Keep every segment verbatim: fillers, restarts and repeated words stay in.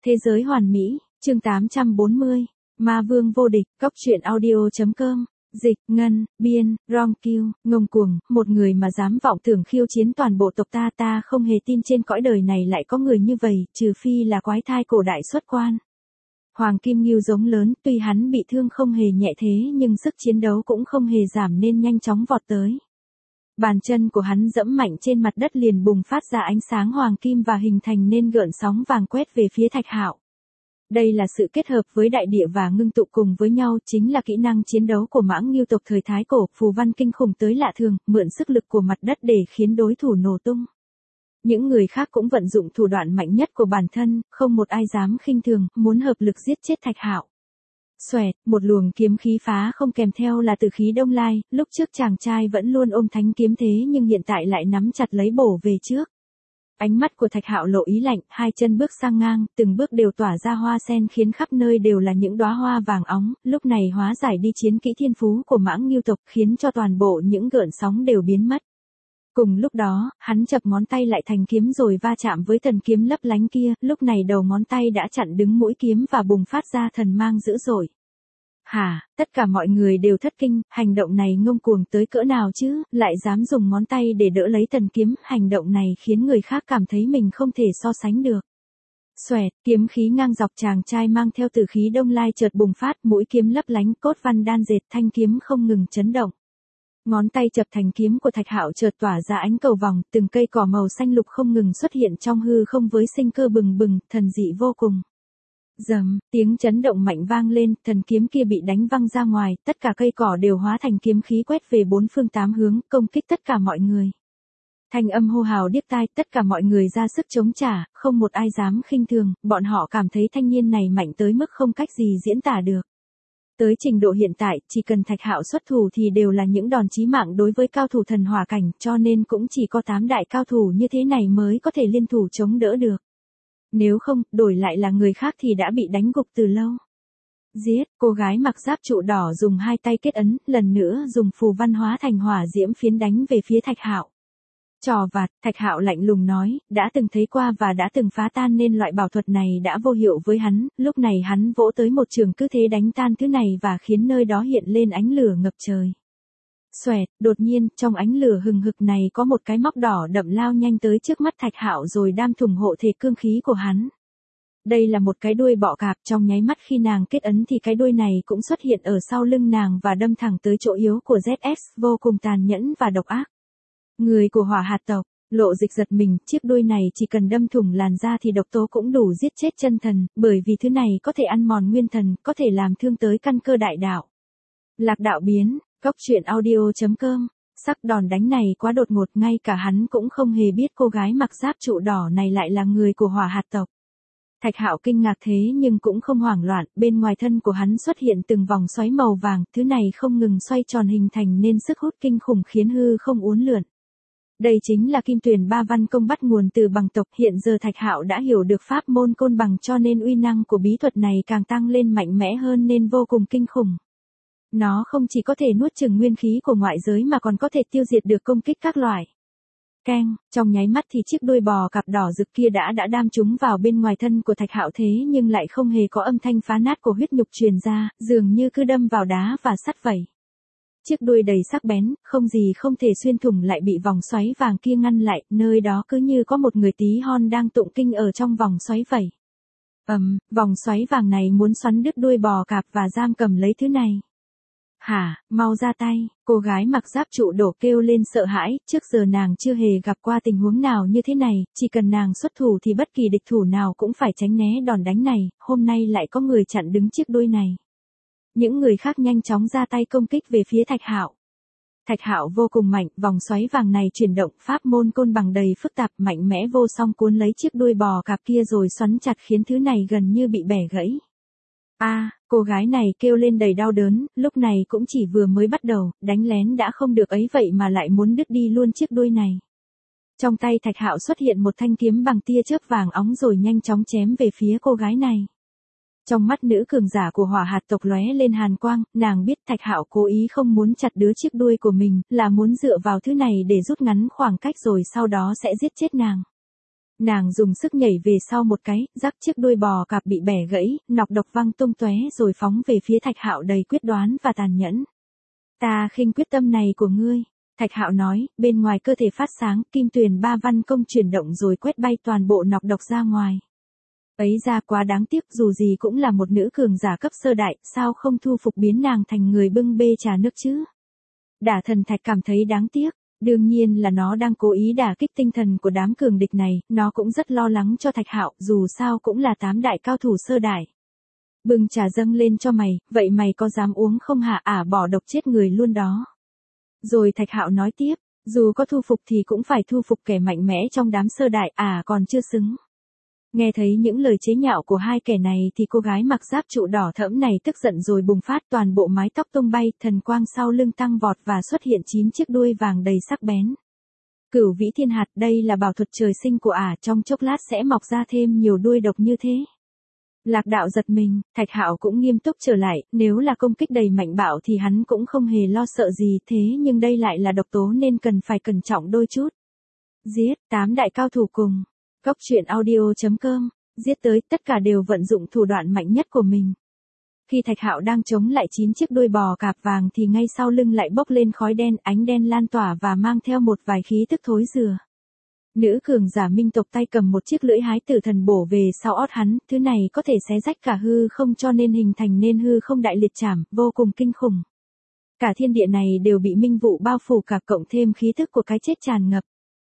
Thế giới hoàn mỹ, chương tám trăm bốn mươi, Ma Vương vô địch, cóc truyện audio.com, dịch, ngân, biên, ron kiêu, ngông cuồng, một người mà dám vọng tưởng khiêu chiến toàn bộ tộc ta ta không hề tin trên cõi đời này lại có người như vậy, trừ phi là quái thai cổ đại xuất quan. Hoàng Kim Ngưu giống lớn, tuy hắn bị thương không hề nhẹ thế nhưng sức chiến đấu cũng không hề giảm nên nhanh chóng vọt tới. Bàn chân của hắn dẫm mạnh trên mặt đất liền bùng phát ra ánh sáng hoàng kim và hình thành nên gợn sóng vàng quét về phía Thạch Hạo. Đây là sự kết hợp với đại địa và ngưng tụ cùng với nhau, chính là kỹ năng chiến đấu của Mãng Ngưu tộc thời Thái Cổ, phù văn kinh khủng tới lạ thường, mượn sức lực của mặt đất để khiến đối thủ nổ tung. Những người khác cũng vận dụng thủ đoạn mạnh nhất của bản thân, không một ai dám khinh thường, muốn hợp lực giết chết Thạch Hạo. Xoẹt, một luồng kiếm khí phá không kèm theo là tử khí đông lai, lúc trước chàng trai vẫn luôn ôm thánh kiếm thế nhưng hiện tại lại nắm chặt lấy bổ về trước. Ánh mắt của Thạch Hạo lộ ý lạnh, hai chân bước sang ngang, từng bước đều tỏa ra hoa sen khiến khắp nơi đều là những đóa hoa vàng óng, lúc này hóa giải đi chiến kỹ thiên phú của Mãng Ngưu tộc khiến cho toàn bộ những gợn sóng đều biến mất. Cùng lúc đó, hắn chập ngón tay lại thành kiếm rồi va chạm với thần kiếm lấp lánh kia, lúc này đầu ngón tay đã chặn đứng mũi kiếm và bùng phát ra thần mang dữ dội. Hả, tất cả mọi người đều thất kinh, hành động này ngông cuồng tới cỡ nào chứ, lại dám dùng ngón tay để đỡ lấy thần kiếm, hành động này khiến người khác cảm thấy mình không thể so sánh được. Xoẹt, kiếm khí ngang dọc chàng trai mang theo tử khí đông lai chợt bùng phát, mũi kiếm lấp lánh, cốt văn đan dệt, thanh kiếm không ngừng chấn động. Ngón tay chập thành kiếm của Thạch Hạo chợt tỏa ra ánh cầu vòng, từng cây cỏ màu xanh lục không ngừng xuất hiện trong hư không với sinh cơ bừng bừng, thần dị vô cùng. Rầm, tiếng chấn động mạnh vang lên, thần kiếm kia bị đánh văng ra ngoài, tất cả cây cỏ đều hóa thành kiếm khí quét về bốn phương tám hướng, công kích tất cả mọi người. Thanh âm hô hào điếc tai, tất cả mọi người ra sức chống trả, không một ai dám khinh thường, bọn họ cảm thấy thanh niên này mạnh tới mức không cách gì diễn tả được. Tới trình độ hiện tại, chỉ cần Thạch Hạo xuất thủ thì đều là những đòn chí mạng đối với cao thủ thần hỏa cảnh, cho nên cũng chỉ có tám đại cao thủ như thế này mới có thể liên thủ chống đỡ được. Nếu không, đổi lại là người khác thì đã bị đánh gục từ lâu. Giết, cô gái mặc giáp trụ đỏ dùng hai tay kết ấn, lần nữa dùng phù văn hóa thành hỏa diễm phiến đánh về phía Thạch Hạo. Trò vặt, Thạch Hạo lạnh lùng nói, đã từng thấy qua và đã từng phá tan nên loại bảo thuật này đã vô hiệu với hắn, lúc này hắn vỗ tới một trường cứ thế đánh tan thứ này và khiến nơi đó hiện lên ánh lửa ngập trời. Xoẹt, đột nhiên, trong ánh lửa hừng hực này có một cái móc đỏ đậm lao nhanh tới trước mắt Thạch Hạo rồi đam thủng hộ thể cương khí của hắn. Đây là một cái đuôi bọ cạp, trong nháy mắt khi nàng kết ấn thì cái đuôi này cũng xuất hiện ở sau lưng nàng và đâm thẳng tới chỗ yếu của Z S, vô cùng tàn nhẫn và độc ác. Người của Hỏa Hạt tộc, Lộ Dịch giật mình, chiếc đuôi này chỉ cần đâm thủng làn da thì độc tố cũng đủ giết chết chân thần, bởi vì thứ này có thể ăn mòn nguyên thần, có thể làm thương tới căn cơ đại đạo. Lạc đạo biến, cóc truyện audio.com, sắc đòn đánh này quá đột ngột, ngay cả hắn cũng không hề biết cô gái mặc giáp trụ đỏ này lại là người của Hỏa Hạt tộc. Thạch Hạo kinh ngạc thế nhưng cũng không hoảng loạn, bên ngoài thân của hắn xuất hiện từng vòng xoáy màu vàng, thứ này không ngừng xoay tròn hình thành nên sức hút kinh khủng khiến hư không uốn lượn. Đây chính là Kim Tuyền Ba Văn Công bắt nguồn từ bằng tộc, hiện giờ Thạch Hạo đã hiểu được pháp môn côn bằng cho nên uy năng của bí thuật này càng tăng lên mạnh mẽ hơn nên vô cùng kinh khủng. Nó không chỉ có thể nuốt chửng nguyên khí của ngoại giới mà còn có thể tiêu diệt được công kích các loại. Keng, trong nháy mắt thì chiếc đuôi bò cạp đỏ rực kia đã đã đam trúng vào bên ngoài thân của Thạch Hạo thế nhưng lại không hề có âm thanh phá nát của huyết nhục truyền ra, dường như cứ đâm vào đá và sắt vậy. Chiếc đuôi đầy sắc bén, không gì không thể xuyên thủng lại bị vòng xoáy vàng kia ngăn lại, nơi đó cứ như có một người tí hon đang tụng kinh ở trong vòng xoáy vậy. Ầm, um, vòng xoáy vàng này muốn xoắn đứt đuôi bò cạp và giam cầm lấy thứ này. Hả, mau ra tay, cô gái mặc giáp trụ đổ kêu lên sợ hãi, trước giờ nàng chưa hề gặp qua tình huống nào như thế này, chỉ cần nàng xuất thủ thì bất kỳ địch thủ nào cũng phải tránh né đòn đánh này, hôm nay lại có người chặn đứng chiếc đuôi này. Những người khác nhanh chóng ra tay công kích về phía Thạch Hạo. Thạch Hạo vô cùng mạnh, vòng xoáy vàng này chuyển động, pháp môn côn bằng đầy phức tạp, mạnh mẽ vô song cuốn lấy chiếc đuôi bò cạp kia rồi xoắn chặt khiến thứ này gần như bị bẻ gãy. A, à, cô gái này kêu lên đầy đau đớn, lúc này cũng chỉ vừa mới bắt đầu, đánh lén đã không được ấy vậy mà lại muốn đứt đi luôn chiếc đuôi này. Trong tay Thạch Hạo xuất hiện một thanh kiếm bằng tia chớp vàng óng rồi nhanh chóng chém về phía cô gái này. Trong mắt nữ cường giả của Hỏa Hạt tộc lóe lên hàn quang, nàng biết Thạch Hạo cố ý không muốn chặt đứa chiếc đuôi của mình, là muốn dựa vào thứ này để rút ngắn khoảng cách rồi sau đó sẽ giết chết nàng. Nàng dùng sức nhảy về sau một cái, rắc chiếc đuôi bò cạp bị bẻ gãy, nọc độc văng tung tóe rồi phóng về phía Thạch Hạo đầy quyết đoán và tàn nhẫn. Ta khinh quyết tâm này của ngươi. Thạch Hạo nói, bên ngoài cơ thể phát sáng, kim tuyền ba văn công chuyển động rồi quét bay toàn bộ nọc độc ra ngoài. Ấy ra quá đáng tiếc, dù gì cũng là một nữ cường giả cấp sơ đại, sao không thu phục biến nàng thành người bưng bê trà nước chứ? Đả Thần Thạch cảm thấy đáng tiếc, đương nhiên là nó đang cố ý đả kích tinh thần của đám cường địch này, nó cũng rất lo lắng cho Thạch Hạo, dù sao cũng là tám đại cao thủ sơ đại. Bưng trà dâng lên cho mày, vậy mày có dám uống không hả? Ả bỏ độc chết người luôn đó. Rồi Thạch Hạo nói tiếp, dù có thu phục thì cũng phải thu phục kẻ mạnh mẽ trong đám sơ đại, à còn chưa xứng. Nghe thấy những lời chế nhạo của hai kẻ này thì cô gái mặc giáp trụ đỏ thẫm này tức giận rồi bùng phát, toàn bộ mái tóc tung bay, thần quang sau lưng tăng vọt và xuất hiện chín chiếc đuôi vàng đầy sắc bén. Cửu Vĩ Thiên Hạt, đây là bảo thuật trời sinh của ả, trong chốc lát sẽ mọc ra thêm nhiều đuôi độc như thế. Lạc Đạo giật mình, Thạch Hạo cũng nghiêm túc trở lại, nếu là công kích đầy mạnh bạo thì hắn cũng không hề lo sợ gì, thế nhưng đây lại là độc tố nên cần phải cẩn trọng đôi chút. Giết, tám đại cao thủ cùng. Cốc truyện audio chấm com, giết tới, tất cả đều vận dụng thủ đoạn mạnh nhất của mình. Khi Thạch Hạo đang chống lại chín chiếc đuôi bò cạp vàng thì ngay sau lưng lại bốc lên khói đen, ánh đen lan tỏa và mang theo một vài khí tức thối rữa. Nữ cường giả minh tộc tay cầm một chiếc lưỡi hái tử thần bổ về sau ót hắn, thứ này có thể xé rách cả hư không cho nên hình thành nên hư không đại liệt chảm, vô cùng kinh khủng. Cả thiên địa này đều bị minh vụ bao phủ cả, cộng thêm khí tức của cái chết tràn ngập.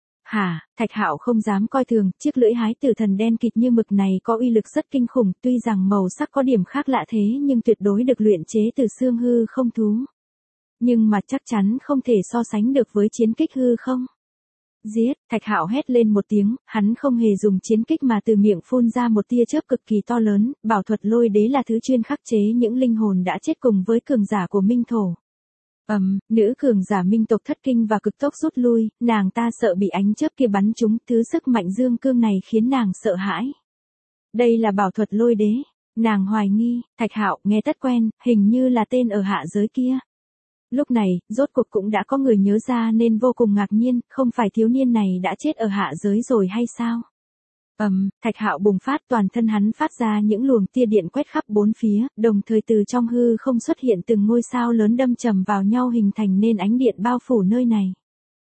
Hả, Thạch Hạo không dám coi thường, chiếc lưỡi hái tử thần đen kịt như mực này có uy lực rất kinh khủng, tuy rằng màu sắc có điểm khác lạ thế nhưng tuyệt đối được luyện chế từ xương hư không thú. Nhưng mà chắc chắn không thể so sánh được với chiến kích hư không. Giết, Thạch Hạo hét lên một tiếng, hắn không hề dùng chiến kích mà từ miệng phun ra một tia chớp cực kỳ to lớn, bảo thuật lôi đế là thứ chuyên khắc chế những linh hồn đã chết cùng với cường giả của minh thổ. Ầm, um, nữ cường giả minh tộc thất kinh và cực tốc rút lui, nàng ta sợ bị ánh chớp kia bắn trúng, thứ sức mạnh dương cương này khiến nàng sợ hãi. Đây là bảo thuật lôi đế, nàng hoài nghi, Thạch Hạo nghe tất quen, hình như là tên ở hạ giới kia. Lúc này, rốt cuộc cũng đã có người nhớ ra nên vô cùng ngạc nhiên, không phải thiếu niên này đã chết ở hạ giới rồi hay sao? Ầm, um, Thạch Hạo bùng phát, toàn thân hắn phát ra những luồng tia điện quét khắp bốn phía, đồng thời từ trong hư không xuất hiện từng ngôi sao lớn đâm chầm vào nhau hình thành nên ánh điện bao phủ nơi này.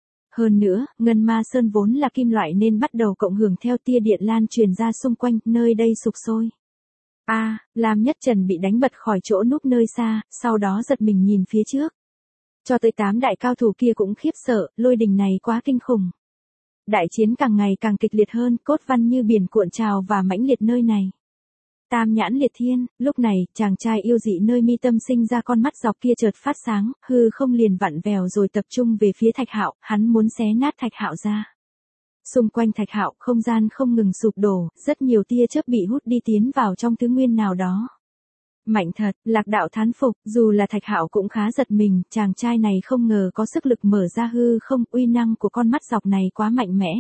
Hơn nữa, Ngân Ma Sơn vốn là kim loại nên bắt đầu cộng hưởng theo tia điện lan truyền ra xung quanh, nơi đây sục sôi. A, à, Lam Nhất Trần bị đánh bật khỏi chỗ núp nơi xa, sau đó giật mình nhìn phía trước. Cho tới tám đại cao thủ kia cũng khiếp sợ, lôi đình này quá kinh khủng. Đại chiến càng ngày càng kịch liệt hơn, cốt văn như biển cuộn trào và mãnh liệt nơi này. Tam nhãn liệt thiên, lúc này, chàng trai yêu dị nơi mi tâm sinh ra con mắt dọc kia chợt phát sáng, hư không liền vặn vèo rồi tập trung về phía Thạch Hạo, hắn muốn xé nát Thạch Hạo ra. Xung quanh Thạch Hạo, không gian không ngừng sụp đổ, rất nhiều tia chớp bị hút đi tiến vào trong thứ nguyên nào đó. Mạnh thật, Lạc Đạo thán phục, dù là Thạch Hạo cũng khá giật mình, chàng trai này không ngờ có sức lực mở ra hư không, uy năng của con mắt dọc này quá mạnh mẽ.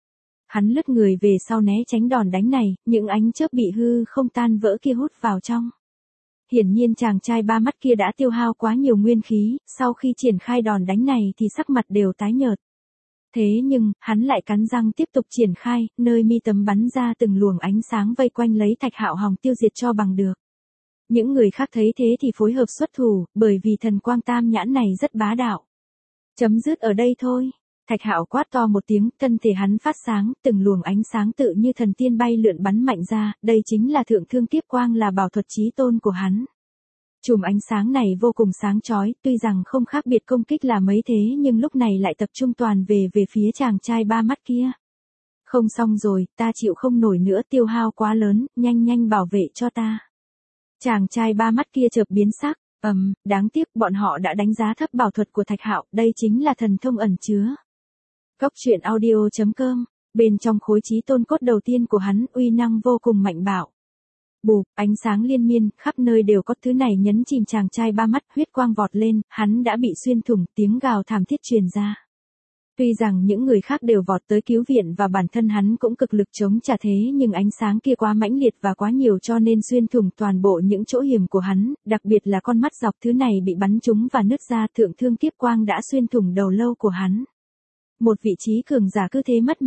Hắn lướt người về sau né tránh đòn đánh này, những ánh chớp bị hư không tan vỡ kia hút vào trong. Hiển nhiên chàng trai ba mắt kia đã tiêu hao quá nhiều nguyên khí, sau khi triển khai đòn đánh này thì sắc mặt đều tái nhợt. Thế nhưng, hắn lại cắn răng tiếp tục triển khai, nơi mi tâm bắn ra từng luồng ánh sáng vây quanh lấy Thạch Hạo hòng tiêu diệt cho bằng được. Những người khác thấy thế thì phối hợp xuất thủ, bởi vì thần quang tam nhãn này rất bá đạo. Chấm dứt ở đây thôi. Thạch Hạo quát to một tiếng, thân thể hắn phát sáng, từng luồng ánh sáng tự như thần tiên bay lượn bắn mạnh ra, đây chính là thượng thương kiếp quang, là bảo thuật chí tôn của hắn. Chùm ánh sáng này vô cùng sáng chói, tuy rằng không khác biệt công kích là mấy thế nhưng lúc này lại tập trung toàn về về phía chàng trai ba mắt kia. Không xong rồi, ta chịu không nổi nữa, tiêu hao quá lớn, nhanh nhanh bảo vệ cho ta. Chàng trai ba mắt kia chợt biến sắc, ầm, um, đáng tiếc bọn họ đã đánh giá thấp bảo thuật của Thạch Hạo, đây chính là thần thông ẩn chứa. Cốc truyện audio chấm com, bên trong khối chí tôn cốt đầu tiên của hắn, uy năng vô cùng mạnh bạo. Bụp, ánh sáng liên miên, khắp nơi đều có, thứ này nhấn chìm chàng trai ba mắt, huyết quang vọt lên, hắn đã bị xuyên thủng, tiếng gào thảm thiết truyền ra. Tuy rằng những người khác đều vọt tới cứu viện và bản thân hắn cũng cực lực chống trả thế nhưng ánh sáng kia quá mãnh liệt và quá nhiều cho nên xuyên thủng toàn bộ những chỗ hiểm của hắn, đặc biệt là con mắt dọc, thứ này bị bắn trúng và nứt ra, thượng thương kiếp quang đã xuyên thủng đầu lâu của hắn. Một vị trí cường giả cứ thế mất mạng.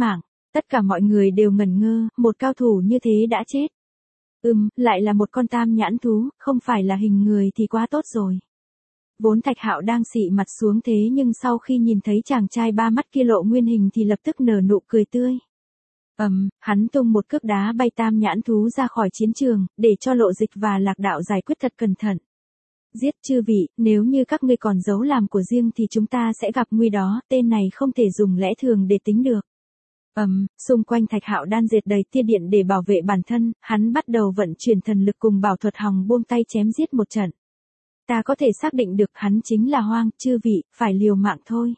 Tất cả mọi người đều ngẩn ngơ, một cao thủ như thế đã chết. Ừm, lại là một con tam nhãn thú, không phải là hình người thì quá tốt rồi. Vốn Thạch Hạo đang xị mặt xuống thế nhưng sau khi nhìn thấy chàng trai ba mắt kia lộ nguyên hình thì lập tức nở nụ cười tươi. Ầm, um, hắn tung một cước đá bay tam nhãn thú ra khỏi chiến trường, để cho Lộ Dịch và Lạc Đạo giải quyết thật cẩn thận. Giết chư vị, nếu như các ngươi còn giấu làm của riêng thì chúng ta sẽ gặp nguy đó, tên này không thể dùng lẽ thường để tính được. Ầm, um, xung quanh Thạch Hạo đan dệt đầy tia điện để bảo vệ bản thân, hắn bắt đầu vận chuyển thần lực cùng bảo thuật hòng buông tay chém giết một trận. Ta có thể xác định được hắn chính là Hoang, chư vị, phải liều mạng thôi.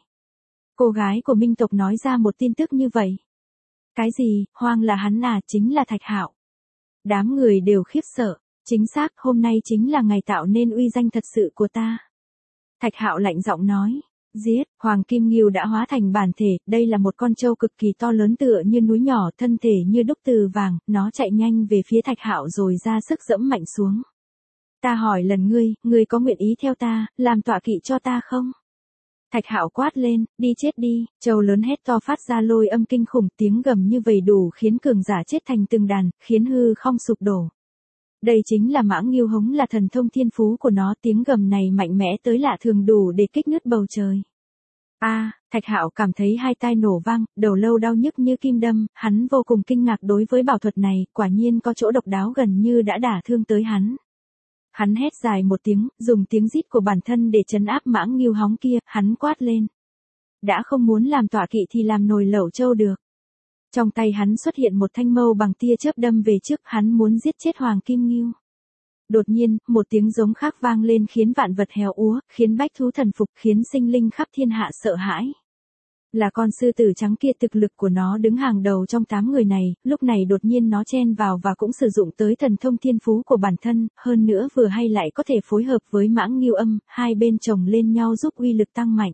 Cô gái của Minh tộc nói ra một tin tức như vậy. Cái gì, Hoang là hắn à, chính là Thạch Hạo. Đám người đều khiếp sợ, chính xác, hôm nay chính là ngày tạo nên uy danh thật sự của ta. Thạch Hạo lạnh giọng nói, giết, Hoàng Kim Ngưu đã hóa thành bản thể, đây là một con trâu cực kỳ to lớn tựa như núi nhỏ, thân thể như đúc từ vàng, nó chạy nhanh về phía Thạch Hạo rồi ra sức dẫm mạnh xuống. Ta hỏi lần ngươi, ngươi có nguyện ý theo ta, làm tọa kỵ cho ta không? Thạch Hạo quát lên, đi chết đi, trâu lớn hét to phát ra lôi âm kinh khủng, tiếng gầm như vầy đủ khiến cường giả chết thành từng đàn, khiến hư không sụp đổ. Đây chính là Mãng Ngưu Hống, là thần thông thiên phú của nó, tiếng gầm này mạnh mẽ tới lạ thường đủ để kích nứt bầu trời. A, à, Thạch Hạo cảm thấy hai tai nổ vang, đầu lâu đau nhức như kim đâm, hắn vô cùng kinh ngạc đối với bảo thuật này, quả nhiên có chỗ độc đáo gần như đã đả thương tới hắn. Hắn hét dài một tiếng, dùng tiếng rít của bản thân để trấn áp Mãng Ngưu Hống kia, hắn quát lên. Đã không muốn làm tọa kỵ thì làm nồi lẩu trâu được. Trong tay hắn xuất hiện một thanh mâu bằng tia chớp đâm về trước, hắn muốn giết chết Hoàng Kim Ngưu. Đột nhiên, một tiếng giống khác vang lên khiến vạn vật héo úa, khiến bách thú thần phục, khiến sinh linh khắp thiên hạ sợ hãi. Là con sư tử trắng kia, thực lực của nó đứng hàng đầu trong tám người này, lúc này đột nhiên nó chen vào và cũng sử dụng tới thần thông thiên phú của bản thân, hơn nữa vừa hay lại có thể phối hợp với Mãng Ngưu Âm, hai bên chồng lên nhau giúp uy lực tăng mạnh.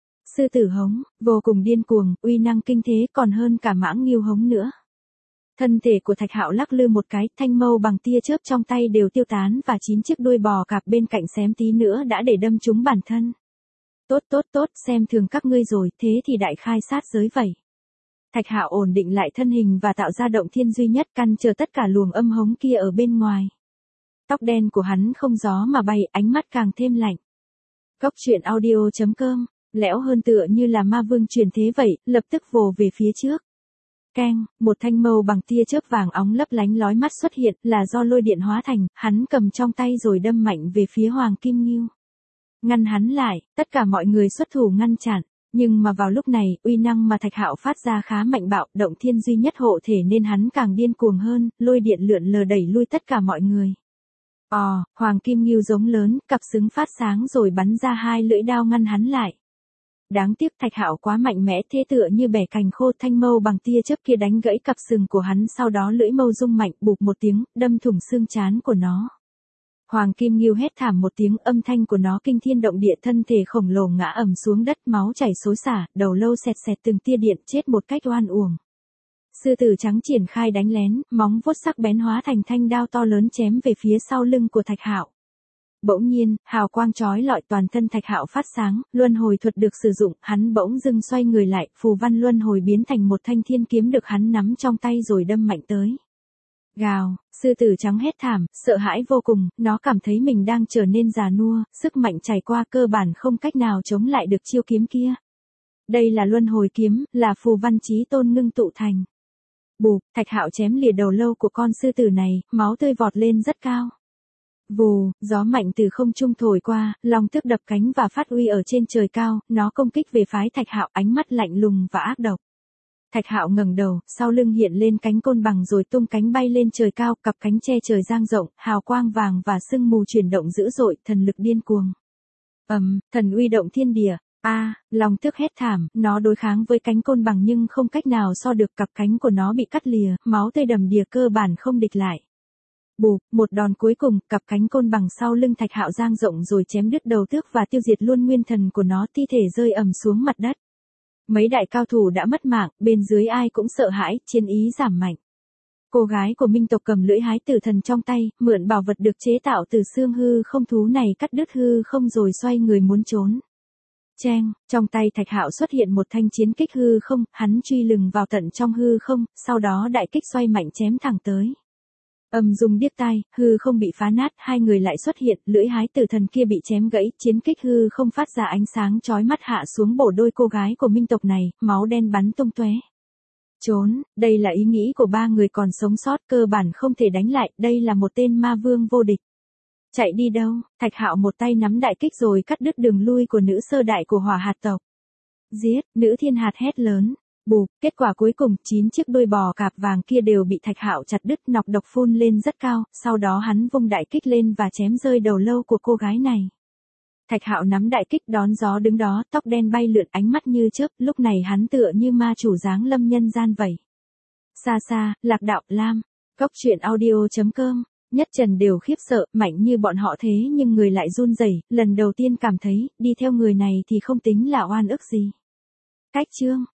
Sư tử Hống, vô cùng điên cuồng, uy năng kinh thế còn hơn cả Mãng Ngưu Hống nữa. Thân thể của Thạch Hạo lắc lư một cái, thanh mâu bằng tia chớp trong tay đều tiêu tán và chín chiếc đuôi bò cạp bên cạnh xém tí nữa đã để đâm trúng bản thân. Tốt tốt tốt, xem thường các ngươi rồi, thế thì đại khai sát giới vậy. Thạch Hạo ổn định lại thân hình và tạo ra động thiên duy nhất, căn chờ tất cả luồng âm hống kia ở bên ngoài. Tóc đen của hắn không gió mà bay, ánh mắt càng thêm lạnh. Góc truyện audio chấm com, lẽo hơn tựa như là ma vương truyền thế vậy, lập tức vồ về phía trước. Keng, một thanh mâu bằng tia chớp vàng óng lấp lánh lói mắt xuất hiện, là do lôi điện hóa thành, hắn cầm trong tay rồi đâm mạnh về phía Hoàng Kim Ngưu. Ngăn hắn lại, tất cả mọi người xuất thủ ngăn chặn, nhưng mà vào lúc này, uy năng mà Thạch Hạo phát ra khá mạnh bạo, động thiên duy nhất hộ thể nên hắn càng điên cuồng hơn, lôi điện lượn lờ đẩy lui tất cả mọi người. Ò, Hoàng Kim Ngưu giống lớn, cặp sừng phát sáng rồi bắn ra hai lưỡi đao ngăn hắn lại. Đáng tiếc Thạch Hạo quá mạnh mẽ, thế tựa như bẻ cành khô, thanh mâu bằng tia chớp kia đánh gãy cặp sừng của hắn, sau đó lưỡi mâu rung mạnh, bụp một tiếng, đâm thủng xương trán của nó. Hoàng Kim Ngưu hét thảm một tiếng, âm thanh của nó kinh thiên động địa, thân thể khổng lồ ngã ầm xuống đất, máu chảy xối xả, đầu lâu xẹt xẹt từng tia điện, chết một cách oan uổng. Sư tử trắng triển khai đánh lén, móng vuốt sắc bén hóa thành thanh đao to lớn chém về phía sau lưng của Thạch Hạo. Bỗng nhiên, hào quang chói lọi, toàn thân Thạch Hạo phát sáng, luân hồi thuật được sử dụng, hắn bỗng dưng xoay người lại, phù văn luân hồi biến thành một thanh thiên kiếm được hắn nắm trong tay rồi đâm mạnh tới. Gào, sư tử trắng hét thảm, sợ hãi vô cùng, nó cảm thấy mình đang trở nên già nua, sức mạnh trải qua cơ bản không cách nào chống lại được chiêu kiếm kia. Đây là luân hồi kiếm, là phù văn chí tôn ngưng tụ thành. Bụp, Thạch Hạo chém lìa đầu lâu của con sư tử này, máu tươi vọt lên rất cao. Vù, gió mạnh từ không trung thổi qua, long tước đập cánh và phát uy ở trên trời cao, nó công kích về phái Thạch Hạo, ánh mắt lạnh lùng và ác độc. Thạch Hạo ngẩng đầu, sau lưng hiện lên cánh côn bằng rồi tung cánh bay lên trời cao, cặp cánh che trời dang rộng, hào quang vàng và sương mù chuyển động dữ dội, thần lực điên cuồng. Ầm, um, thần uy động thiên địa. A, à, long tước hét thảm, nó đối kháng với cánh côn bằng nhưng không cách nào so được, cặp cánh của nó bị cắt lìa, máu tươi đầm đìa, cơ bản không địch lại. Bụp, một đòn cuối cùng, cặp cánh côn bằng sau lưng Thạch Hạo dang rộng rồi chém đứt đầu tước và tiêu diệt luôn nguyên thần của nó, thi thể rơi ầm xuống mặt đất. Mấy đại cao thủ đã mất mạng, bên dưới ai cũng sợ hãi, chiến ý giảm mạnh. Cô gái của Minh tộc cầm lưỡi hái tử thần trong tay, mượn bảo vật được chế tạo từ xương hư không thú này cắt đứt hư không rồi xoay người muốn trốn. Cheng, trong tay Thạch Hạo xuất hiện một thanh chiến kích hư không, hắn truy lừng vào tận trong hư không, sau đó đại kích xoay mạnh chém thẳng tới. Âm rung điếc tai, hư không bị phá nát, hai người lại xuất hiện, lưỡi hái tử thần kia bị chém gãy, chiến kích hư không phát ra ánh sáng chói mắt hạ xuống bổ đôi cô gái của minh tộc này, máu đen bắn tung tóe. Trốn, đây là ý nghĩ của ba người còn sống sót, cơ bản không thể đánh lại, đây là một tên ma vương vô địch. Chạy đi đâu? Thạch Hạo một tay nắm đại kích rồi cắt đứt đường lui của nữ sơ đại của hỏa hạt tộc. Giết, nữ thiên hạt hét lớn. Bụp, kết quả cuối cùng, chín chiếc đuôi bò cạp vàng kia đều bị Thạch Hạo chặt đứt, nọc độc phun lên rất cao, sau đó hắn vung đại kích lên và chém rơi đầu lâu của cô gái này. Thạch Hạo nắm đại kích đón gió đứng đó, tóc đen bay lượn, ánh mắt như chớp, lúc này hắn tựa như ma chủ giáng lâm nhân gian vậy. Xa xa, Lạc Đạo Lam, Cốc Truyện Audio chấm com. Nhất Trần đều khiếp sợ, mạnh như bọn họ thế nhưng người lại run rẩy, lần đầu tiên cảm thấy, đi theo người này thì không tính là oan ức gì. Cách chương